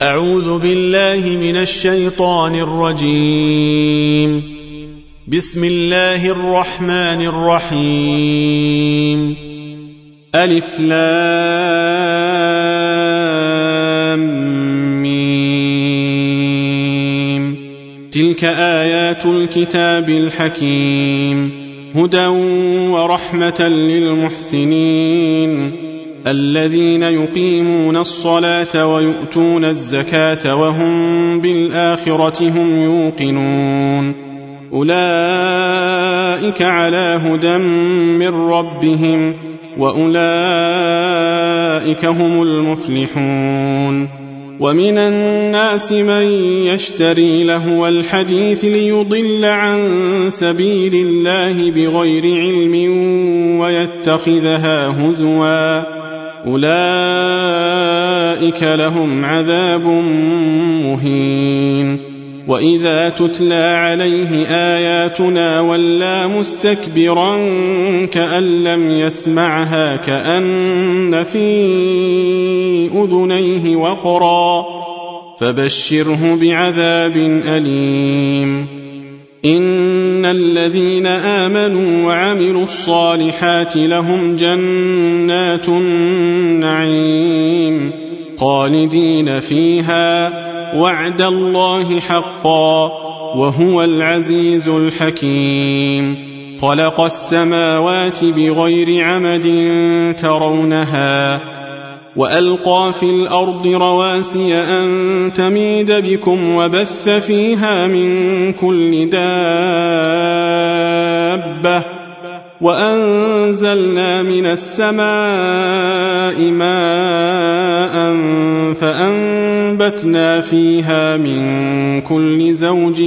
أعوذ بالله من الشيطان الرجيم. بسم الله الرحمن الرحيم. ألف لام ميم. تلك آيات الكتاب الحكيم، هدى ورحمة للمحسنين الذين يقيمون الصلاة ويؤتون الزكاة وهم بالآخرة هم يوقنون. أولئك على هدى من ربهم وأولئك هم المفلحون. ومن الناس من يشتري لهو الحديث ليضل عن سبيل الله بغير علم ويتخذها هزوا، أولئك لهم عذاب مهين. وإذا تتلى عليه آياتنا ولى مستكبرا كأن لم يسمعها كأن في أذنيه وقرا، فبشره بعذاب أليم. إن الذين آمنوا وعملوا الصالحات لهم جنات النعيم خالدين فيها، وعد الله حقا وهو العزيز الحكيم. خلق السماوات بغير عمد ترونها وألقى في الأرض رواسي أن تميد بكم وبث فيها من كل دابة، وأنزلنا من السماء ماء فأنبتنا فيها من كل زوج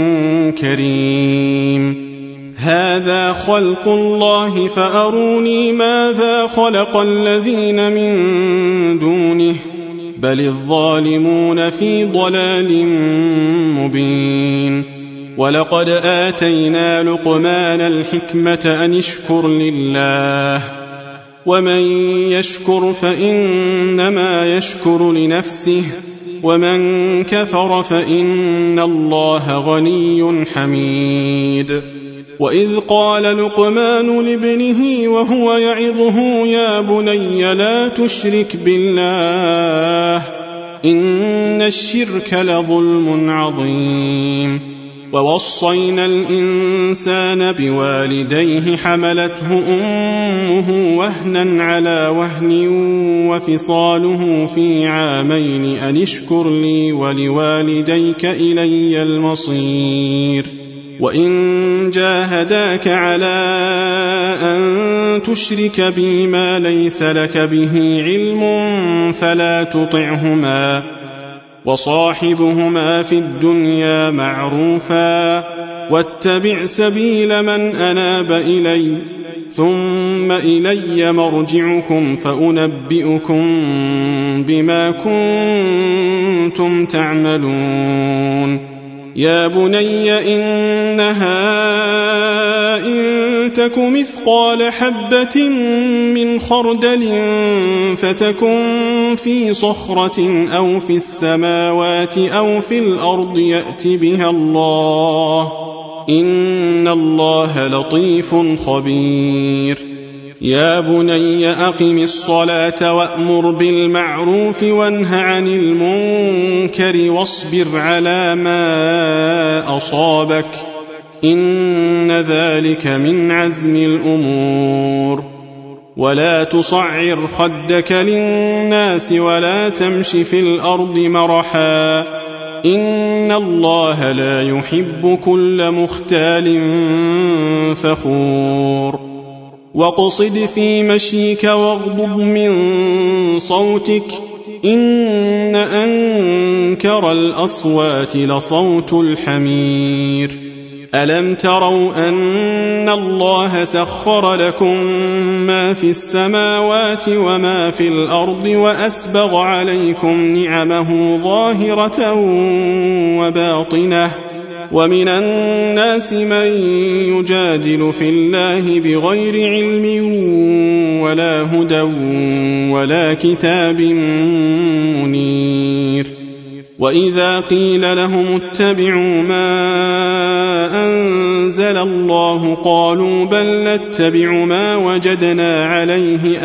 كريم. هذا خلق الله فأروني ماذا خلق الذين من دونه، بل الظالمون في ضلال مبين. ولقد آتينا لقمان الحكمة أن اشكر لله، ومن يشكر فإنما يشكر لنفسه، ومن كفر فإن الله غني حميد. وإذ قال لقمان لابنه وهو يعظه يا بني لا تشرك بالله إن الشرك لظلم عظيم. ووصينا الإنسان بوالديه حملته أمه وهنا على وهن وفصاله في عامين أن اشكر لي ولوالديك إلي المصير. وإن جاهداك على أن تشرك بي ما ليس لك به علم فلا تطعهما، وصاحبهما في الدنيا معروفا، واتبع سبيل من أناب إلي، ثم إلي مرجعكم فأنبئكم بما كنتم تعملون. يا بني إنها إن تك مثقال حبة من خردل فتكن في صخرة أو في السماوات أو في الأرض يأت بها الله، إن الله لطيف خبير. يا بني أقم الصلاة وأمر بالمعروف وانه عن المنكر واصبر على ما أصابك، إن ذلك من عزم الأمور. ولا تصعر خدك للناس ولا تمش في الأرض مرحا، إن الله لا يحب كل مختال فخور. واقصد في مشيك واغضض من صوتك، إن أنكر الأصوات لصوت الحمير. ألم تروا أن الله سخر لكم ما في السماوات وما في الأرض وأسبغ عليكم نعمه ظاهرة وباطنة، ومن الناس من يجادل في الله بغير علم ولا هدى ولا كتاب منير. وإذا قيل لهم اتبعوا ما أنزل الله قالوا بل نتبع ما وجدنا عليه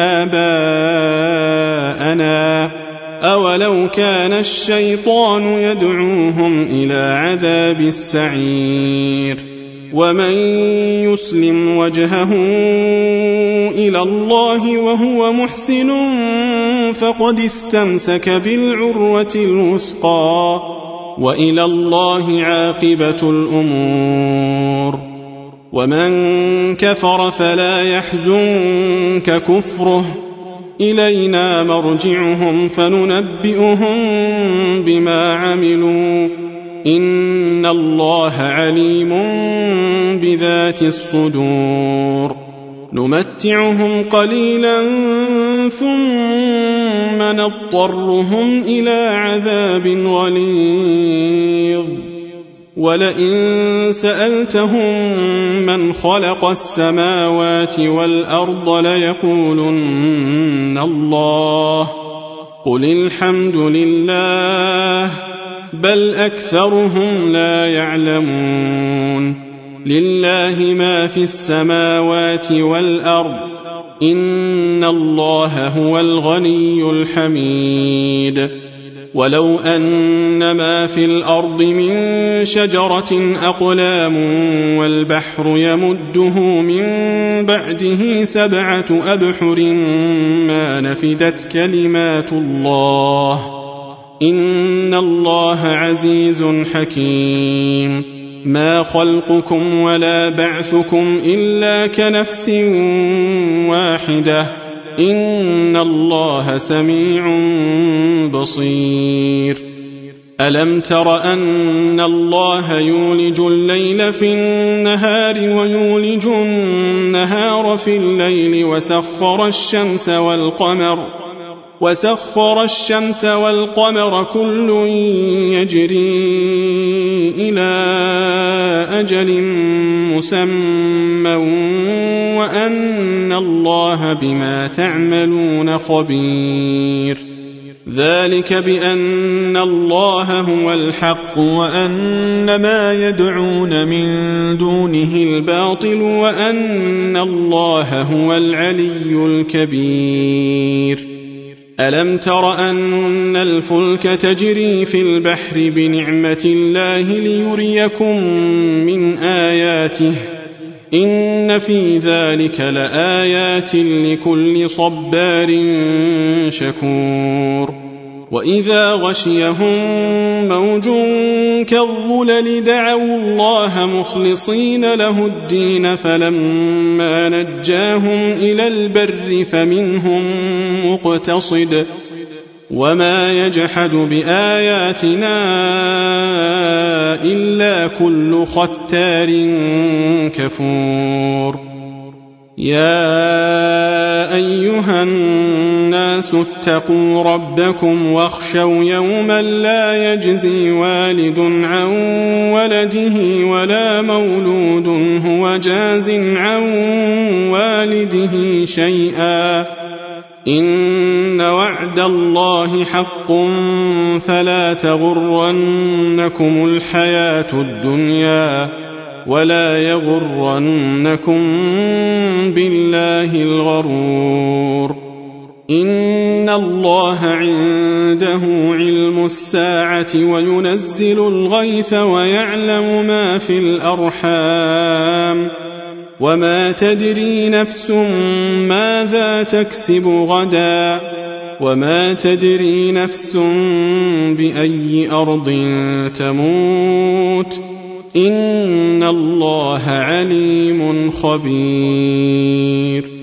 آباءنا أولو كان الشيطان يدعوهم إلى عذاب السعير ومن يسلم وجهه إلى الله وهو محسن فقد استمسك بالعروة الوثقى وإلى الله عاقبة الأمور ومن كفر فلا يحزنك كفره إلينا مرجعهم فننبئهم بما عملوا إن الله عليم بذات الصدور نمتعهم قليلا ثم نضطرهم إلى عذاب غليظ ولئن سألتهم من خلق السماوات والأرض ليقولن الله قل الحمد لله بل أكثرهم لا يعلمون لله ما في السماوات والأرض إن الله هو الغني الحميد ولو أن ما في الأرض من شجرة أقلام والبحر يمده من بعده 7 أبحر ما نفدت كلمات الله إن الله عزيز حكيم ما خلقكم ولا بعثكم إلا كنفس واحدة إن الله سميع بصير ألم تر أن الله يولج الليل في النهار ويولج النهار في الليل وسخر الشمس والقمر كل يجري إلى أجل مسمى وأن الله بما تعملون خبير ذلك بأن الله هو الحق وأن ما يدعون من دونه الباطل وأن الله هو العلي الكبير ألم تر أن الفلك تجري في البحر بنعمة الله ليريكم من آياته إن في ذلك لآيات لكل صبار شكور وإذا غشيهم موج كالظلل دعوا الله مخلصين له الدين فلما نجاهم إلى البر فمنهم مقتصد وما يجحد بآياتنا إلا كل ختار كفور يا أيها الناس اتقوا ربكم واخشوا يوما لا يجزي والد عن ولده ولا مولود هو جاز عن والده شيئا إن وعد الله حق فلا تغرنكم الحياة الدنيا ولا يغرنكم بالله الغرور إن الله عنده علم الساعة وينزل الغيث ويعلم ما في الأرحام وما تدري نفس ماذا تكسب غدا وما تدري نفس بأي أرض تموت إن الله عليم خبير